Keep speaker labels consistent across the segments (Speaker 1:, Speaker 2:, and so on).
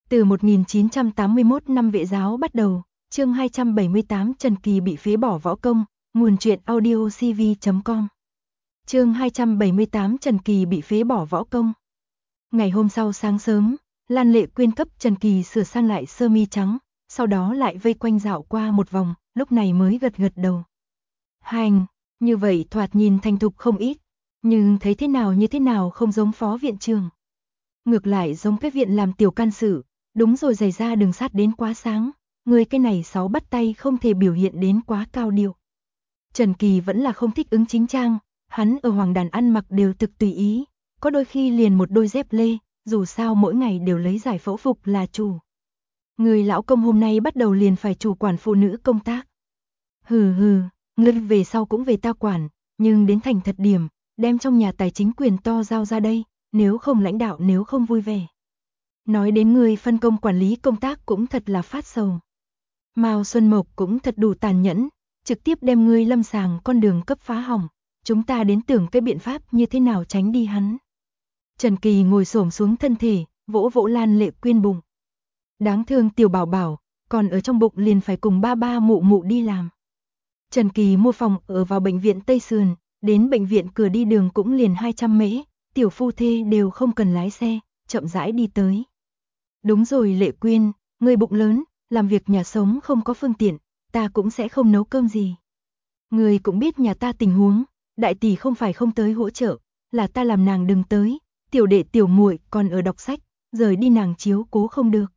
Speaker 1: Từ 1981 năm Vệ giáo bắt đầu, chương 278 Trần Kỳ bị phế bỏ võ công, nguồn truyện audiocv.com. Chương 278 Trần Kỳ bị phế bỏ võ công. Ngày hôm sau sáng sớm, Lan Lệ Quyên cấp Trần Kỳ sửa sang lại sơ mi trắng, sau đó lại vây quanh dạo qua một vòng, lúc này mới gật gật đầu. Hành, như vậy thoạt nhìn thành thục không ít, nhưng thấy thế nào như thế nào không giống phó viện trưởng. Ngược lại giống cái viện làm tiểu can sự, đúng rồi, giày da đừng sát đến quá sáng, người cái này sáu bắt tay không thể biểu hiện đến quá cao điệu. Trần Kỳ vẫn là không thích ứng chính trang, hắn ở Hoàng Đàn ăn mặc đều thực tùy ý, có đôi khi liền một đôi dép lê, dù sao mỗi ngày đều lấy giải phẫu phục là chủ. Người lão công hôm nay bắt đầu liền phải chủ quản phụ nữ công tác. Hừ, ngươi về sau cũng về ta quản, nhưng đến thành thật điểm, đem trong nhà tài chính quyền to giao ra đây, nếu không lãnh đạo nếu không vui vẻ. Nói đến người phân công quản lý công tác cũng thật là phát sầu. Mao Xuân Mộc cũng thật đủ tàn nhẫn, trực tiếp đem ngươi lâm sàng con đường cấp phá hỏng, chúng ta đến tưởng cái biện pháp như thế nào tránh đi hắn. Trần Kỳ ngồi xổm xuống thân thể, vỗ vỗ Lan Lệ Quyên bụng. Đáng thương tiểu bảo bảo, còn ở trong bụng liền phải cùng ba ba mụ mụ đi làm. Trần Kỳ mua phòng ở vào bệnh viện Tây Sườn, đến bệnh viện cửa đi đường cũng liền 200 mễ, tiểu phu thê đều không cần lái xe, chậm rãi đi tới. Đúng rồi Lệ Quyên, ngươi bụng lớn, làm việc nhà sống không có phương tiện, ta cũng sẽ không nấu cơm gì. Ngươi cũng biết nhà ta tình huống, đại tỷ không phải không tới hỗ trợ, là ta làm nàng đừng tới, tiểu đệ tiểu muội còn ở đọc sách, rời đi nàng chiếu cố không được.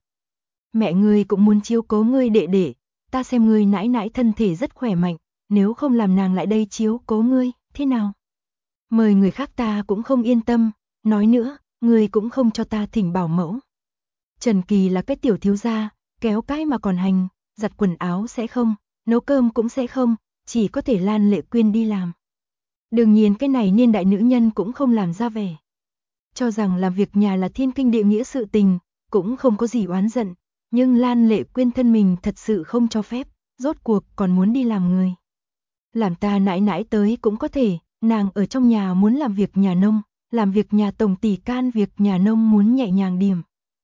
Speaker 1: Mẹ ngươi cũng muốn chiếu cố ngươi đệ đệ, ta xem ngươi nãi nãi thân thể rất khỏe mạnh, nếu không làm nàng lại đây chiếu cố ngươi, thế nào? Mời người khác ta cũng không yên tâm, nói nữa, ngươi cũng không cho ta thỉnh bảo mẫu. Trần Kỳ là cái tiểu thiếu gia, kéo cái mà còn hành, giặt quần áo sẽ không, nấu cơm cũng sẽ không, chỉ có thể Lan Lệ Quyên đi làm. Đương nhiên cái này niên đại nữ nhân cũng không làm ra vẻ. Cho rằng làm việc nhà là thiên kinh địa nghĩa sự tình, cũng không có gì oán giận, nhưng Lan Lệ Quyên thân mình thật sự không cho phép, rốt cuộc còn muốn đi làm người. Làm ta nãi nãi tới cũng có thể, nàng ở trong nhà muốn làm việc nhà nông, làm việc nhà tổng tỷ can việc nhà nông muốn nhẹ nhàng điểm.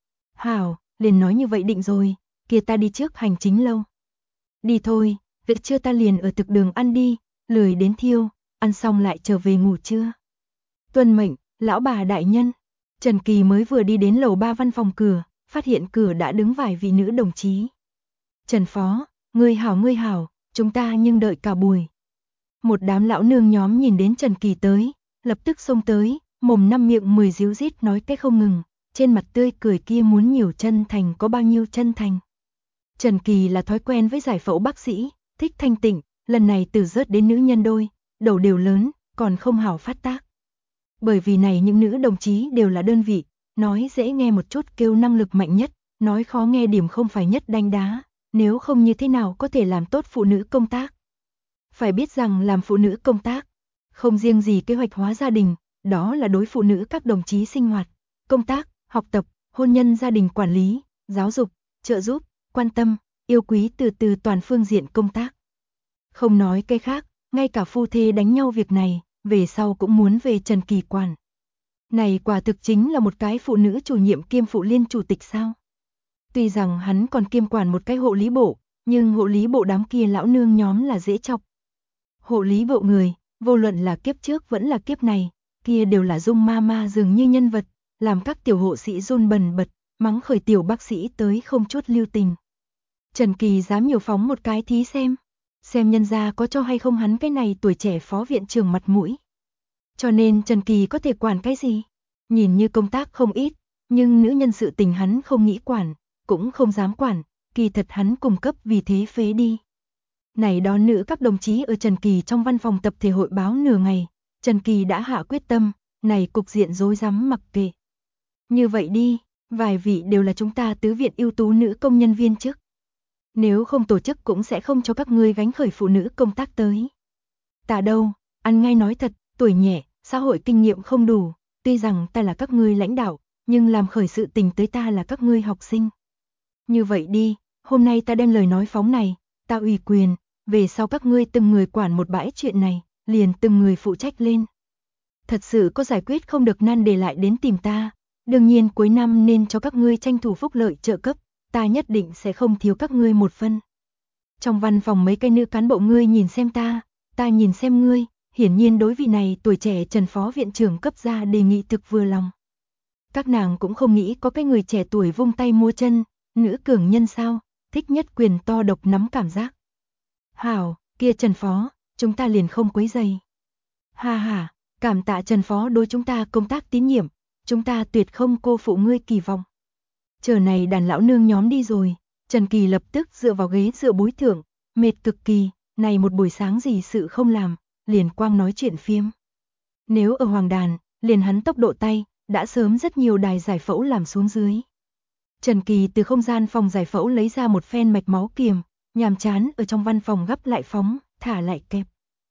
Speaker 1: Hảo, liền nói như vậy định rồi, kia ta đi trước hành chính lâu. Đi thôi, việc trưa ta liền ở thực đường ăn đi, lười đến thiêu, ăn xong lại trở về ngủ trưa. Tuân mệnh, lão bà đại nhân. Trần Kỳ mới vừa đi đến lầu 3 văn phòng cửa, phát hiện cửa đã đứng vài vị nữ đồng chí. Trần Phó, ngươi hảo, chúng ta nhưng đợi cả buổi. Một đám lão nương nhóm nhìn đến Trần Kỳ tới, lập tức xông tới, mồm năm miệng 10 díu dít nói cái không ngừng, trên mặt tươi cười kia muốn nhiều chân thành có bao nhiêu chân thành. Trần Kỳ là thói quen với giải phẫu bác sĩ, thích thanh tịnh, lần này từ rớt đến nữ nhân đôi, đầu đều lớn, còn không hảo phát tác. Bởi vì này những nữ đồng chí đều là đơn vị, nói dễ nghe một chút kêu năng lực mạnh nhất, nói khó nghe điểm không phải nhất đánh đá, nếu không như thế nào có thể làm tốt phụ nữ công tác. Phải biết rằng làm phụ nữ công tác, không riêng gì kế hoạch hóa gia đình, đó là đối phụ nữ các đồng chí sinh hoạt, công tác, học tập, hôn nhân gia đình quản lý, giáo dục, trợ giúp, quan tâm, yêu quý từ toàn phương diện công tác. Không nói cái khác, ngay cả phu thê đánh nhau việc này, về sau cũng muốn về Trần Kỳ quản. Này quả thực chính là một cái phụ nữ chủ nhiệm kiêm phụ liên chủ tịch sao. Tuy rằng hắn còn kiêm quản một cái hộ lý bộ, nhưng hộ lý bộ đám kia lão nương nhóm là dễ chọc. Hộ lý bộ người, vô luận là kiếp trước vẫn là kiếp này, kia đều là dung ma dường như nhân vật, làm các tiểu hộ sĩ run bần bật, mắng khởi tiểu bác sĩ tới không chút lưu tình. Trần Kỳ dám nhiều phóng một cái thí xem nhân gia có cho hay không hắn cái này tuổi trẻ phó viện trưởng mặt mũi. Cho nên Trần Kỳ có thể quản cái gì? Nhìn như công tác không ít, nhưng nữ nhân sự tình hắn không nghĩ quản, cũng không dám quản, kỳ thật hắn cung cấp vì thế phế đi. Này đó nữ các đồng chí ở Trần Kỳ trong văn phòng tập thể hội báo nửa ngày, Trần Kỳ đã hạ quyết tâm, này cục diện rối rắm mặc kệ. Như vậy đi, vài vị đều là chúng ta tứ viện ưu tú nữ công nhân viên chức. Nếu không tổ chức cũng sẽ không cho các ngươi gánh khởi phụ nữ công tác tới. Ta đâu, ăn ngay nói thật, tuổi nhẹ, xã hội kinh nghiệm không đủ, tuy rằng ta là các ngươi lãnh đạo, nhưng làm khởi sự tình tới ta là các ngươi học sinh. Như vậy đi, hôm nay ta đem lời nói phóng này, ta ủy quyền, về sau các ngươi từng người quản một bãi chuyện này, liền từng người phụ trách lên. Thật sự có giải quyết không được nan đề lại đến tìm ta, Đương nhiên cuối năm nên cho các ngươi tranh thủ phúc lợi trợ cấp, ta nhất định sẽ không thiếu các ngươi một phân. Trong văn phòng mấy cái nữ cán bộ ngươi nhìn xem ta nhìn xem ngươi, hiển nhiên đối vị này tuổi trẻ Trần phó viện trưởng cấp ra đề nghị thực vừa lòng. Các nàng cũng không nghĩ có cái người trẻ tuổi vung tay múa chân, nữ cường nhân sao, thích nhất quyền to độc nắm cảm giác. Hảo, kia Trần phó, chúng ta liền không quấy rầy. Ha ha, cảm tạ Trần phó đối chúng ta công tác tín nhiệm, chúng ta tuyệt không cô phụ ngươi kỳ vọng. Chờ này đàn lão nương nhóm đi rồi, Trần Kỳ lập tức dựa vào ghế dựa bối thượng, mệt cực kỳ, này một buổi sáng gì sự không làm, liền quang nói chuyện phiếm. Nếu ở Hoàng Đàn, liền hắn tốc độ tay, đã sớm rất nhiều đài giải phẫu làm xuống dưới. Trần Kỳ từ không gian phòng giải phẫu lấy ra một phen mạch máu kiềm, nhàm chán ở trong văn phòng gấp lại phóng, thả lại kẹp.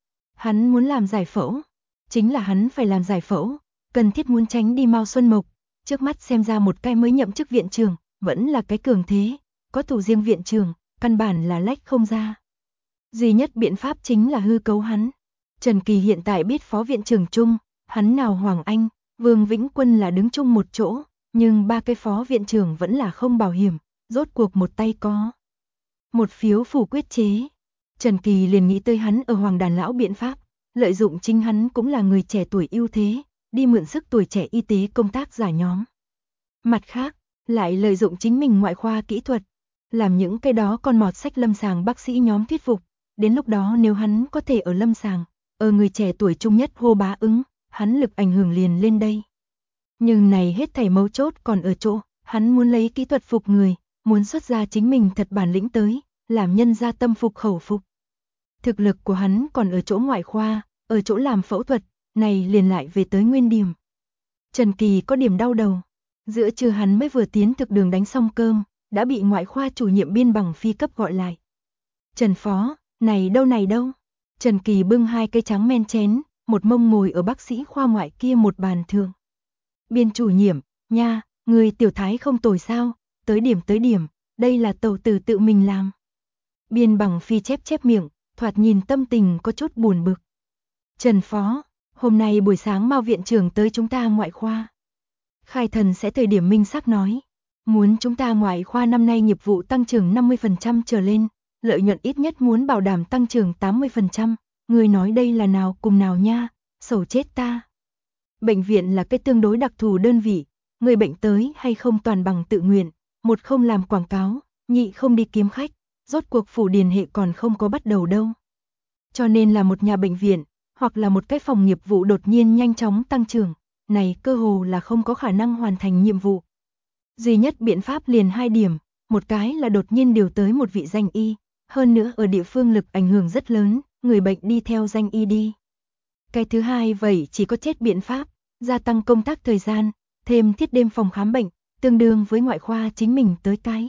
Speaker 1: Hắn muốn làm giải phẫu, chính là hắn phải làm giải phẫu, cần thiết muốn tránh đi Mao Xuân Mộc, trước mắt xem ra một cái mới nhậm chức viện trưởng, vẫn là cái cường thế, có thủ riêng viện trưởng, căn bản là lách không ra. Duy nhất biện pháp chính là hư cấu hắn. Trần Kỳ hiện tại biết phó viện trưởng chung, hắn nào Hoàng Anh, Vương Vĩnh Quân là đứng chung một chỗ, nhưng ba cái phó viện trưởng vẫn là không bảo hiểm, rốt cuộc một tay có. Một phiếu phủ quyết chế. Trần Kỳ liền nghĩ tới hắn ở Hoàng Đàn lão biện pháp, lợi dụng chính hắn cũng là người trẻ tuổi ưu thế, đi mượn sức tuổi trẻ y tế công tác giả nhóm. Mặt khác, lại lợi dụng chính mình ngoại khoa kỹ thuật, làm những cái đó con mọt sách lâm sàng bác sĩ nhóm thuyết phục, đến lúc đó nếu hắn có thể ở lâm sàng, ở người trẻ tuổi trung nhất hô bá ứng, hắn lực ảnh hưởng liền lên đây. Nhưng này hết thảy mấu chốt còn ở chỗ, hắn muốn lấy kỹ thuật phục người, muốn xuất ra chính mình thật bản lĩnh tới, làm nhân gia tâm phục khẩu phục. Thực lực của hắn còn ở chỗ ngoại khoa, ở chỗ làm phẫu thuật, này liền lại về tới nguyên điểm. Trần Kỳ có điểm đau đầu, giữa trưa hắn mới vừa tiến thực đường đánh xong cơm, đã bị ngoại khoa chủ nhiệm Biên Bằng Phi cấp gọi lại. Trần phó, này đâu. Trần Kỳ bưng hai cây trắng men chén, một mông ngồi ở bác sĩ khoa ngoại kia một bàn thượng. Biên chủ nhiệm, nha, người tiểu thái không tồi sao, tới điểm, đây là tẩu tử tự mình làm. Biên Bằng Phi chép miệng, thoạt nhìn tâm tình có chút buồn bực. Trần phó, hôm nay buổi sáng Mao viện trưởng tới chúng ta ngoại khoa. Khai Thần sẽ thời điểm minh xác nói, muốn chúng ta ngoại khoa năm nay nghiệp vụ tăng trưởng 50% trở lên, lợi nhuận ít nhất muốn bảo đảm tăng trưởng 80%, người nói đây là nào cùng nào nha, sầu chết ta. Bệnh viện là cái tương đối đặc thù đơn vị, người bệnh tới hay không toàn bằng tự nguyện, một không làm quảng cáo, nhị không đi kiếm khách, rốt cuộc phủ điền hệ còn không có bắt đầu đâu. Cho nên là một nhà bệnh viện, hoặc là một cái phòng nghiệp vụ đột nhiên nhanh chóng tăng trưởng, này cơ hồ là không có khả năng hoàn thành nhiệm vụ. Duy nhất biện pháp liền hai điểm, một cái là đột nhiên điều tới một vị danh y, hơn nữa ở địa phương lực ảnh hưởng rất lớn, người bệnh đi theo danh y đi. Cái thứ hai vậy chỉ có chết biện pháp, gia tăng công tác thời gian, thêm thiết đêm phòng khám bệnh, tương đương với ngoại khoa chính mình tới cái.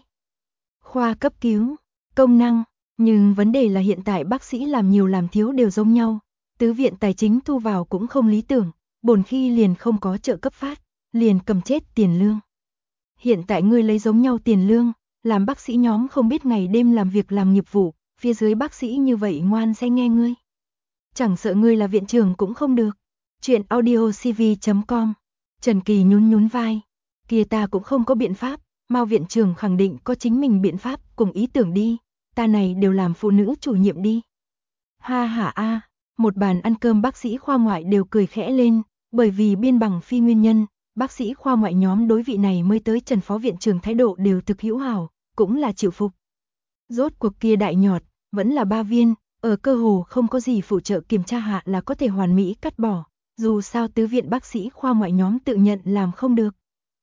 Speaker 1: Khoa cấp cứu, công năng, nhưng vấn đề là hiện tại bác sĩ làm nhiều làm thiếu đều giống nhau, tứ viện tài chính thu vào cũng không lý tưởng, bổn khi liền không có trợ cấp phát, liền cầm chết tiền lương. Hiện tại ngươi lấy giống nhau tiền lương, làm bác sĩ nhóm không biết ngày đêm làm việc làm nghiệp vụ, phía dưới bác sĩ như vậy ngoan sẽ nghe ngươi. Chẳng sợ ngươi là viện trưởng cũng không được. Chuyện audiocv.com. Trần Kỳ nhún vai. Kia ta cũng không có biện pháp, Mao viện trưởng khẳng định có chính mình biện pháp cùng ý tưởng đi, ta này đều làm phụ nữ chủ nhiệm đi. Ha ha a, một bàn ăn cơm bác sĩ khoa ngoại đều cười khẽ lên, bởi vì Biên Bằng Phi nguyên nhân, bác sĩ khoa ngoại nhóm đối vị này mới tới Trần phó viện trưởng thái độ đều thực hữu hảo, cũng là chịu phục. Rốt cuộc kia đại nhọt, vẫn là 3 viên, ở cơ hồ không có gì phụ trợ kiểm tra hạ là có thể hoàn mỹ cắt bỏ, dù sao tứ viện bác sĩ khoa ngoại nhóm tự nhận làm không được.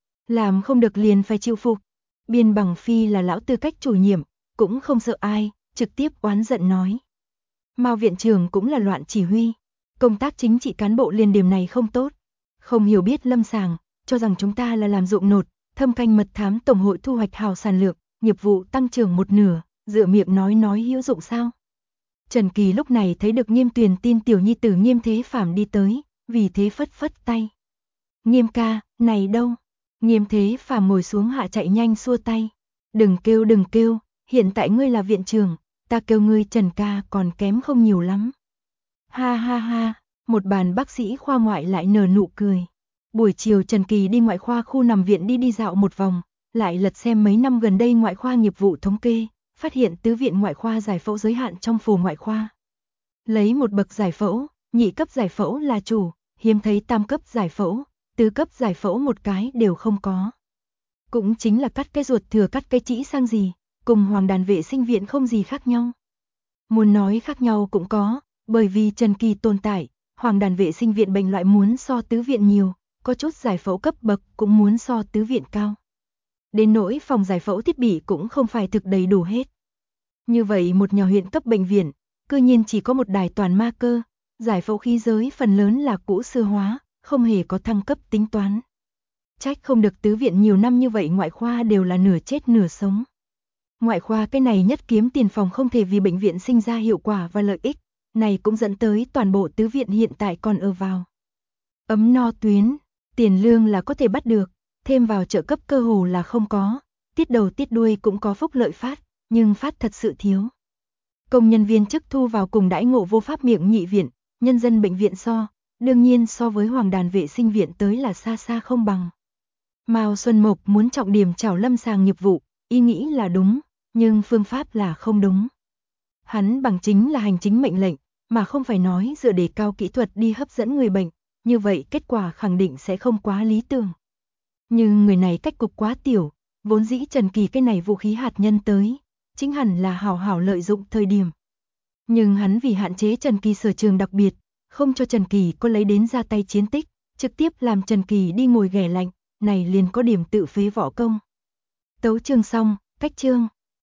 Speaker 1: Làm không được liền phải chịu phục. Biên Bằng Phi là lão tư cách chủ nhiệm, cũng không sợ ai, trực tiếp oán giận nói. Mao viện trưởng cũng là loạn chỉ huy, công tác chính trị cán bộ liền điểm này không tốt, không hiểu biết lâm sàng, cho rằng chúng ta là làm ruộng nột, thâm canh mật thám tổng hội thu hoạch hào sản lượng, nghiệp vụ tăng trưởng một nửa, dựa miệng nói hữu dụng sao? Trần Kỳ lúc này thấy được Nghiêm Tuyền tin tiểu nhi tử Nghiêm Thế Phàm đi tới, vì thế phất tay. Nghiêm ca, này đâu? Nghiêm Thế Phàm ngồi xuống hạ chạy nhanh xua tay. Đừng kêu, hiện tại ngươi là viện trưởng, ta kêu ngươi Trần ca còn kém không nhiều lắm. Ha ha ha, một bàn bác sĩ khoa ngoại lại nở nụ cười. Buổi chiều Trần Kỳ đi ngoại khoa khu nằm viện đi dạo một vòng, lại lật xem mấy năm gần đây ngoại khoa nghiệp vụ thống kê, phát hiện tứ viện ngoại khoa giải phẫu giới hạn trong phù ngoại khoa. Lấy một bậc giải phẫu, nhị cấp giải phẫu là chủ, hiếm thấy tam cấp giải phẫu, tứ cấp giải phẫu một cái đều không có. Cũng chính là cắt cái ruột thừa cắt cái trĩ sang gì, cùng Hoàng Đàn Vệ Sinh Viện không gì khác nhau. Muốn nói khác nhau cũng có, bởi vì Trần Kỳ tồn tại, Hoàng Đàn Vệ Sinh Viện bệnh loại muốn so tứ viện nhiều, có chút giải phẫu cấp bậc cũng muốn so tứ viện cao. Đến nỗi phòng giải phẫu thiết bị cũng không phải thực đầy đủ hết. Như vậy một nhà huyện cấp bệnh viện, cư nhiên chỉ có một đài toàn ma cơ, giải phẫu khí giới phần lớn là cũ xưa hóa, không hề có thăng cấp tính toán. Trách không được tứ viện nhiều năm như vậy ngoại khoa đều là nửa chết nửa sống. Ngoại khoa cái này nhất kiếm tiền phòng không thể vì bệnh viện sinh ra hiệu quả và lợi ích, này cũng dẫn tới toàn bộ tứ viện hiện tại còn ở vào ấm no tuyến, tiền lương là có thể bắt được, thêm vào trợ cấp cơ hồ là không có, tiết đầu tiết đuôi cũng có phúc lợi phát, nhưng phát thật sự thiếu. Công nhân viên chức thu vào cùng đãi ngộ vô pháp miệng nhị viện, nhân dân bệnh viện đương nhiên so với Hoàng Đàn Vệ Sinh Viện tới là xa xa không bằng. Mao Xuân Mộc muốn trọng điểm chảo lâm sàng nghiệp vụ, ý nghĩ là đúng, nhưng phương pháp là không đúng. Hắn bằng chính là hành chính mệnh lệnh, mà không phải nói dựa đề cao kỹ thuật đi hấp dẫn người bệnh, như vậy kết quả khẳng định sẽ không quá lý tưởng. Nhưng người này cách cục quá tiểu, vốn dĩ Trần Kỳ cái này vũ khí hạt nhân tới, chính hẳn là hảo hảo lợi dụng thời điểm. Nhưng hắn vì hạn chế Trần Kỳ sở trường đặc biệt, không cho Trần Kỳ có lấy đến ra tay chiến tích, trực tiếp làm Trần Kỳ đi ngồi ghẻ lạnh, này liền có điểm tự phế võ công. Tấu chương xong, cách chương.